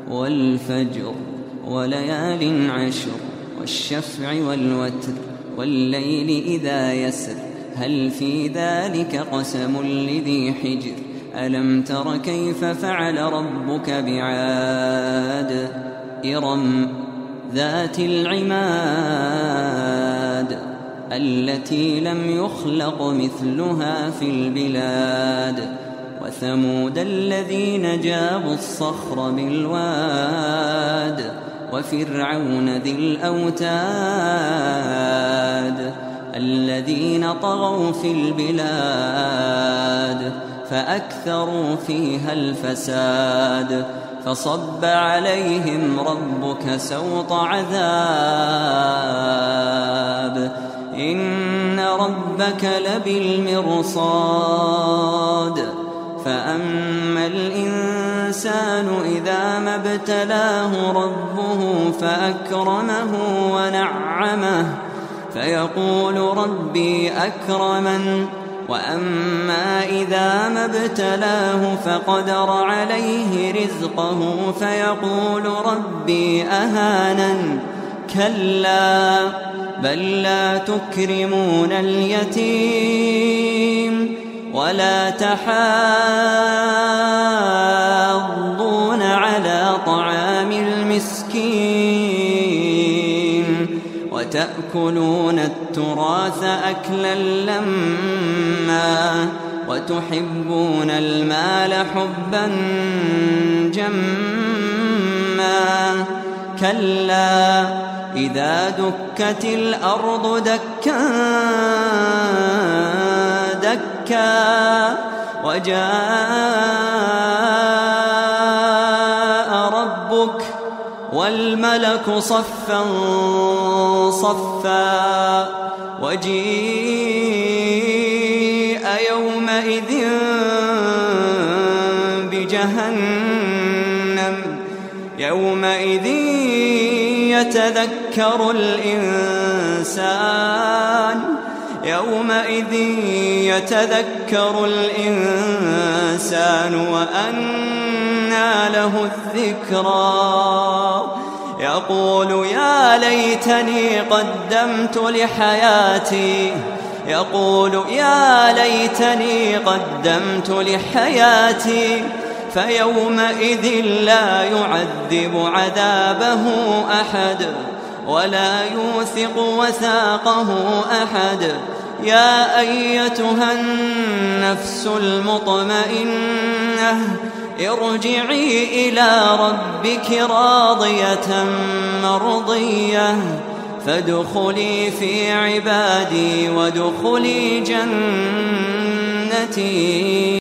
والفجر وليال عشر والشفع والوتر والليل إذا يسر هل في ذلك قسم لذي حجر ألم تر كيف فعل ربك بعاد إرم ذات العماد التي لم يخلق مثلها في البلاد وثمود الذين جابوا الصخر بالواد وفرعون ذي الأوتاد الذين طغوا في البلاد فأكثروا فيها الفساد فصب عليهم ربك سوط عذاب إن ربك لبالمرصاد فأما الإنسان إذا ما ابتلاه ربه فأكرمه ونعمه فيقول ربي أكرمن وأما إذا ما ابتلاه فقدر عليه رزقه فيقول ربي أهانن كلا بل لا تكرمون اليتيم ولا تحاضون على طعام المسكين وتأكلون التراث أكلا لما وتحبون المال حبا جما كلا إذا دكت الأرض دكا دكا وجاء ربك والملك صفا صفا وجيء يومئذ بجهنم يومئذ يتذكر الإنسان وأنى له الذكرى يقول يا ليتني قدمت لحياتي فيومئذ لا يعذب عذابه أحد ولا يوثق وثاقه أحد يا أيتها النفس المطمئنة ارجعي إلى ربك راضية مرضية فادخلي في عبادي وادخلي جنتي.